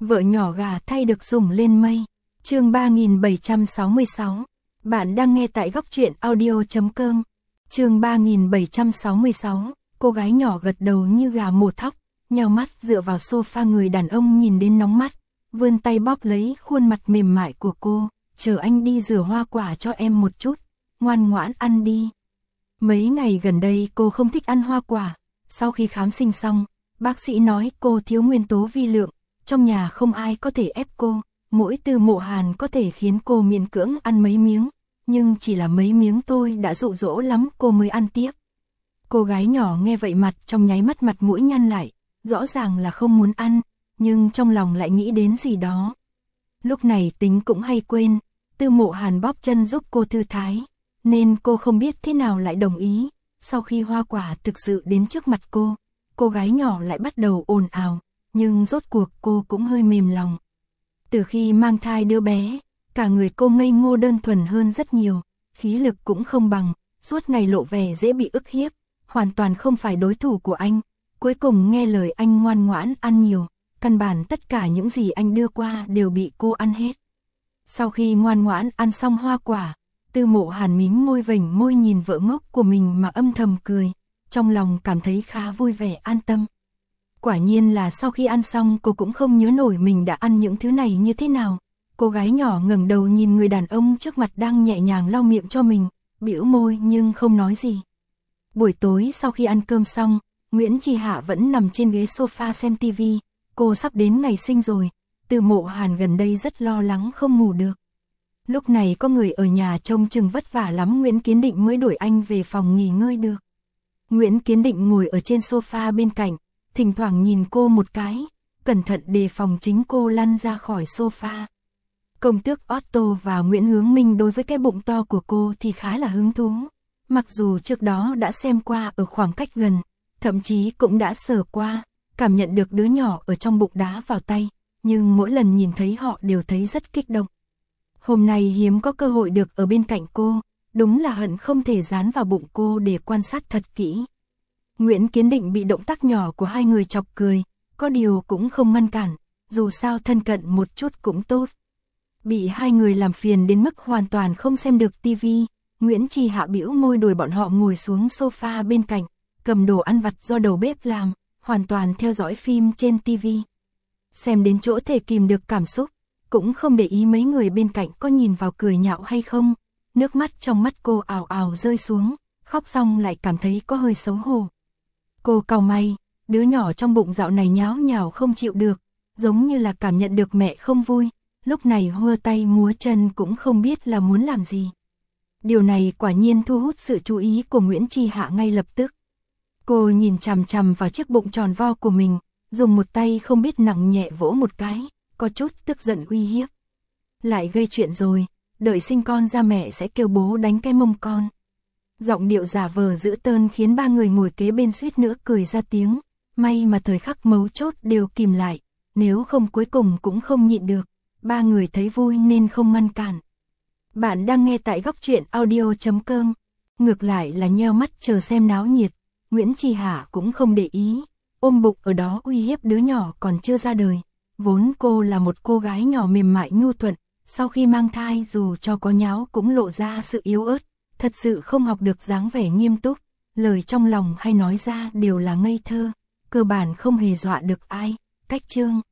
Vợ nhỏ gà thay được sủng lên mây. Chương 3766. Bạn đang nghe tại góc truyện audio.com. Chương 3766. Cô gái nhỏ gật đầu như gà mổ thóc, nheo mắt dựa vào sofa, người đàn ông nhìn đến nóng mắt, vươn tay bóp lấy khuôn mặt mềm mại của cô. Chờ anh đi rửa hoa quả cho em một chút, ngoan ngoãn ăn đi. Mấy ngày gần đây cô không thích ăn hoa quả. Sau khi khám sinh xong, bác sĩ nói cô thiếu nguyên tố vi lượng. Trong nhà không ai có thể ép cô, mỗi Từ Mộ Hàn có thể khiến cô miễn cưỡng ăn mấy miếng, nhưng chỉ là mấy miếng thôi đã dụ dỗ lắm cô mới ăn tiếp. Cô gái nhỏ nghe vậy mặt trong nháy mắt mặt mũi nhăn lại, rõ ràng là không muốn ăn, nhưng trong lòng lại nghĩ đến gì đó. Lúc này tính cũng hay quên, Từ Mộ Hàn bóp chân giúp cô thư thái, nên cô không biết thế nào lại đồng ý. Sau khi hoa quả thực sự đến trước mặt cô gái nhỏ lại bắt đầu ồn ào, nhưng rốt cuộc cô cũng hơi mềm lòng. Từ khi mang thai đứa bé, cả người cô ngây ngô đơn thuần hơn rất nhiều, khí lực cũng không bằng, suốt ngày lộ vẻ dễ bị ức hiếp, hoàn toàn không phải đối thủ của anh. Cuối cùng nghe lời anh ngoan ngoãn ăn nhiều, căn bản tất cả những gì anh đưa qua đều bị cô ăn hết. Sau khi ngoan ngoãn ăn xong hoa quả, Từ Mộ Hàn mím môi vểnh môi nhìn vợ ngốc của mình mà âm thầm cười, trong lòng cảm thấy khá vui vẻ an tâm. Quả nhiên là sau khi ăn xong cô cũng không nhớ nổi mình đã ăn những thứ này như thế nào. Cô gái nhỏ ngẩng đầu nhìn người đàn ông trước mặt đang nhẹ nhàng lau miệng cho mình, bĩu môi nhưng không nói gì. Buổi tối sau khi ăn cơm xong, Nguyễn Trì Hạ vẫn nằm trên ghế sofa xem tivi. Cô sắp đến ngày sinh rồi, Từ Mộ Hàn gần đây rất lo lắng không ngủ được. Lúc này có người ở nhà trông chừng vất vả lắm, Nguyễn Kiến Định mới đuổi anh về phòng nghỉ ngơi được. Nguyễn Kiến Định ngồi ở trên sofa bên cạnh, thỉnh thoảng nhìn cô một cái, cẩn thận đề phòng chính cô lăn ra khỏi sofa. Công tước Otto và Nguyễn Hướng Minh đối với cái bụng to của cô thì khá là hứng thú. Mặc dù trước đó đã xem qua ở khoảng cách gần, thậm chí cũng đã sờ qua, cảm nhận được đứa nhỏ ở trong bụng đá vào tay, nhưng mỗi lần nhìn thấy họ đều thấy rất kích động. Hôm nay hiếm có cơ hội được ở bên cạnh cô, đúng là hận không thể dán vào bụng cô để quan sát thật kỹ. Nguyễn Kiến Định bị động tác nhỏ của hai người chọc cười, có điều cũng không ngăn cản, dù sao thân cận một chút cũng tốt. Bị hai người làm phiền đến mức hoàn toàn không xem được tivi, Nguyễn Trì Hạ bĩu môi đuổi bọn họ ngồi xuống sofa bên cạnh, cầm đồ ăn vặt do đầu bếp làm, hoàn toàn theo dõi phim trên tivi. Xem đến chỗ thể kìm được cảm xúc, cũng không để ý mấy người bên cạnh có nhìn vào cười nhạo hay không. Nước mắt trong mắt cô ào ào rơi xuống, khóc xong lại cảm thấy có hơi xấu hổ. Cô cau mày, đứa nhỏ trong bụng dạo này nháo nhào không chịu được, giống như là cảm nhận được mẹ không vui, lúc này hơ tay múa chân cũng không biết là muốn làm gì. Điều này quả nhiên thu hút sự chú ý của Nguyễn Trì Hạ ngay lập tức. Cô nhìn chằm chằm vào chiếc bụng tròn vo của mình, dùng một tay không biết nặng nhẹ vỗ một cái, có chút tức giận uy hiếp. Lại gây chuyện rồi, đợi sinh con ra mẹ sẽ kêu bố đánh cái mông con. Giọng điệu giả vờ dữ tợn khiến ba người ngồi kế bên suýt nữa cười ra tiếng, may mà thời khắc mấu chốt đều kìm lại, nếu không cuối cùng cũng không nhịn được. Ba người thấy vui nên không ngăn cản. Bạn đang nghe tại góc truyện audio.com. Ngược lại là nheo mắt chờ xem náo nhiệt, Nguyễn Trì Hạ cũng không để ý, ôm bụng ở đó uy hiếp đứa nhỏ còn chưa ra đời. Vốn cô là một cô gái nhỏ mềm mại nhu thuận, sau khi mang thai dù cho có nháo cũng lộ ra sự yếu ớt, thật sự không học được dáng vẻ nghiêm túc, lời trong lòng hay nói ra đều là ngây thơ, cơ bản không hề dọa được ai. Cách chương